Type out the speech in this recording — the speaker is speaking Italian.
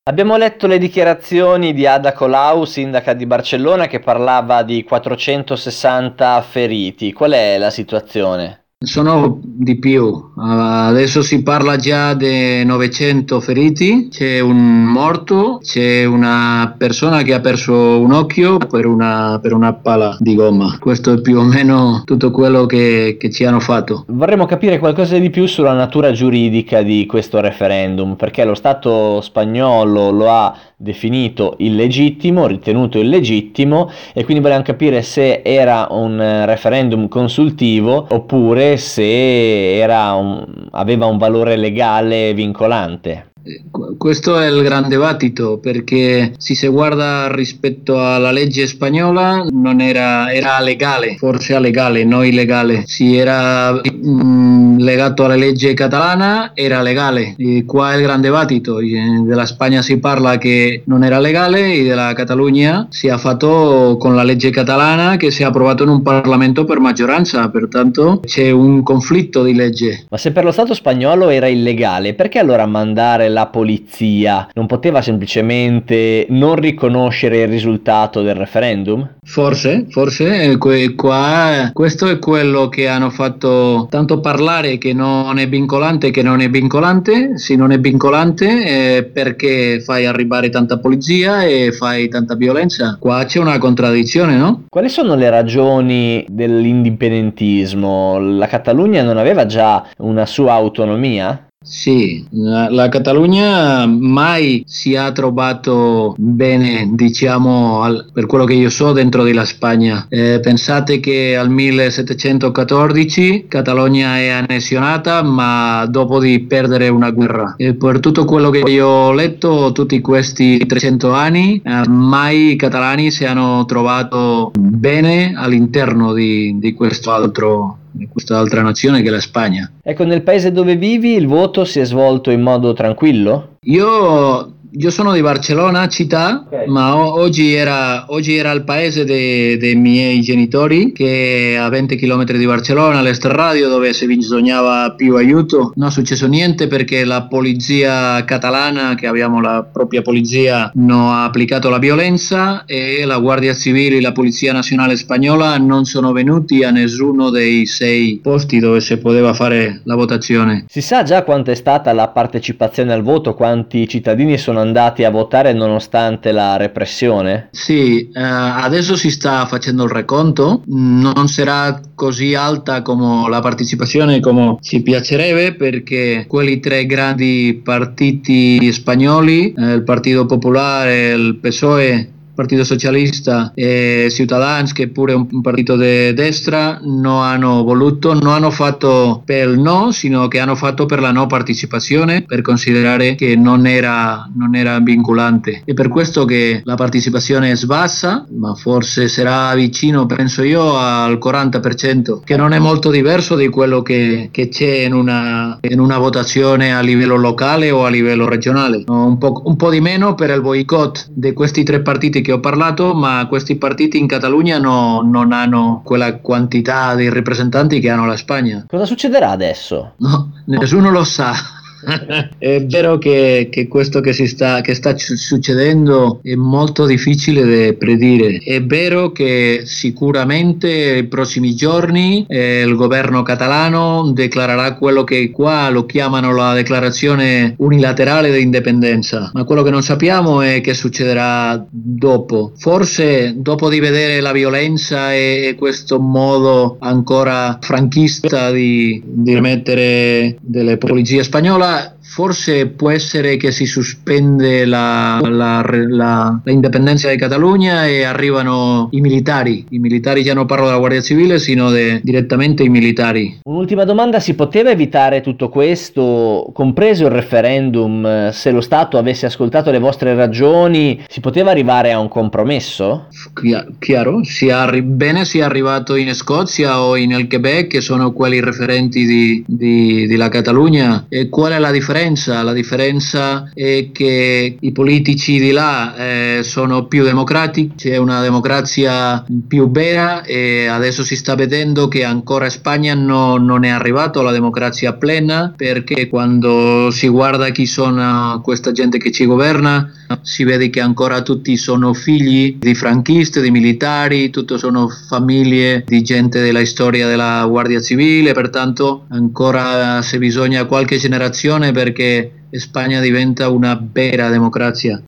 Abbiamo letto le dichiarazioni di Ada Colau, sindaca di Barcellona, che parlava di 460 feriti. Qual è la situazione? Sono di più, adesso si parla già di 900 feriti, c'è un morto, c'è una persona che ha perso un occhio per una pala di gomma. Questo è più o meno tutto quello che ci hanno fatto. Vorremmo capire qualcosa di più sulla natura giuridica di questo referendum, perché lo Stato spagnolo lo ha definito illegittimo, ritenuto illegittimo, e quindi volevamo capire se era un referendum consultivo oppure se aveva un valore legale vincolante. Questo è il grande dibattito perché se si guarda rispetto alla legge spagnola non era legale, forse legale, non illegale. Se era legato alla legge catalana era legale. E qua è il grande dibattito. Della Spagna si parla che non era legale e della Catalogna si è fatto con la legge catalana che si è approvato in un Parlamento per maggioranza, pertanto c'è un conflitto di legge. Ma se per lo Stato spagnolo era illegale, perché allora mandare la polizia? Non poteva semplicemente non riconoscere il risultato del referendum? Forse, qua questo è quello che hanno fatto tanto parlare che non è vincolante, se non è vincolante perché fai arrivare tanta polizia e fai tanta violenza. Qua c'è una contraddizione, no? Quali sono le ragioni dell'indipendentismo? La Catalogna non aveva già una sua autonomia? Sì, la Catalogna mai si è trovato bene, diciamo, per quello che io so dentro della Spagna. Pensate che al 1714 Catalogna è annessionata, ma dopo di perdere una guerra. E per tutto quello che io ho letto, tutti questi 300 anni, mai i catalani si hanno trovato bene all'interno di quest'altra nazione che è la Spagna. Ecco, nel paese dove vivi il voto si è svolto in modo tranquillo? Io sono di Barcellona città, Ok. ma oggi era il paese dei miei genitori, che è a 20 km di Barcellona, all'Esterradio, dove se bisognava più aiuto. Non è successo niente perché la polizia catalana, che abbiamo la propria polizia, non ha applicato la violenza e la Guardia Civile e la Polizia Nazionale Spagnola non sono venuti a nessuno dei 6 posti dove si poteva fare la votazione. Si sa già quanto è stata la partecipazione al voto, quanti cittadini sono andati a votare nonostante la repressione? Sì, adesso si sta facendo il reconto, non sarà così alta come la partecipazione come ci piacerebbe perché quelli tre grandi partiti spagnoli, il Partito Popolare, il PSOE, Partito Socialista e Ciutadans, che è pure un partito di destra, non hanno voluto, non hanno fatto per il no, sino che hanno fatto per la no partecipazione, per considerare che non era vincolante. È per questo che la partecipazione è bassa, ma forse sarà vicino, penso io, al 40%, che non è molto diverso di quello che c'è in una votazione a livello locale o a livello regionale. Un po' di meno per il boicott di questi tre partiti che ho parlato, ma questi partiti in Catalogna non hanno quella quantità di rappresentanti che hanno la Spagna. Cosa succederà adesso? No, nessuno lo sa. È vero che questo che sta succedendo è molto difficile da predire. È vero che sicuramente nei prossimi giorni il governo catalano declarerà quello che qua lo chiamano la dichiarazione unilaterale di indipendenza, ma quello che non sappiamo è che succederà dopo. Forse dopo di vedere la violenza e questo modo ancora franchista di mettere delle polizie spagnola, forse può essere che si sospende l'indipendenza di Catalogna e arrivano i militari. I militari già non parlo della Guardia Civile, sino direttamente i militari. Un'ultima domanda: si poteva evitare tutto questo, compreso il referendum, se lo Stato avesse ascoltato le vostre ragioni? Si poteva arrivare a un compromesso? Chiaro, si è arrivato in Scozia o nel Quebec, che sono quelli referenti della Catalogna. E qual è la differenza? differenza? La differenza è che i politici di là sono più democratici, c'è una democrazia più vera e adesso si sta vedendo che ancora in Spagna non è arrivato alla democrazia plena, perché quando si guarda chi sono questa gente che ci governa si vede che ancora tutti sono figli di franchisti, di militari, tutti sono famiglie di gente della storia della Guardia Civile, pertanto ancora se bisogna qualche generazione perché Spagna diventa una vera democrazia.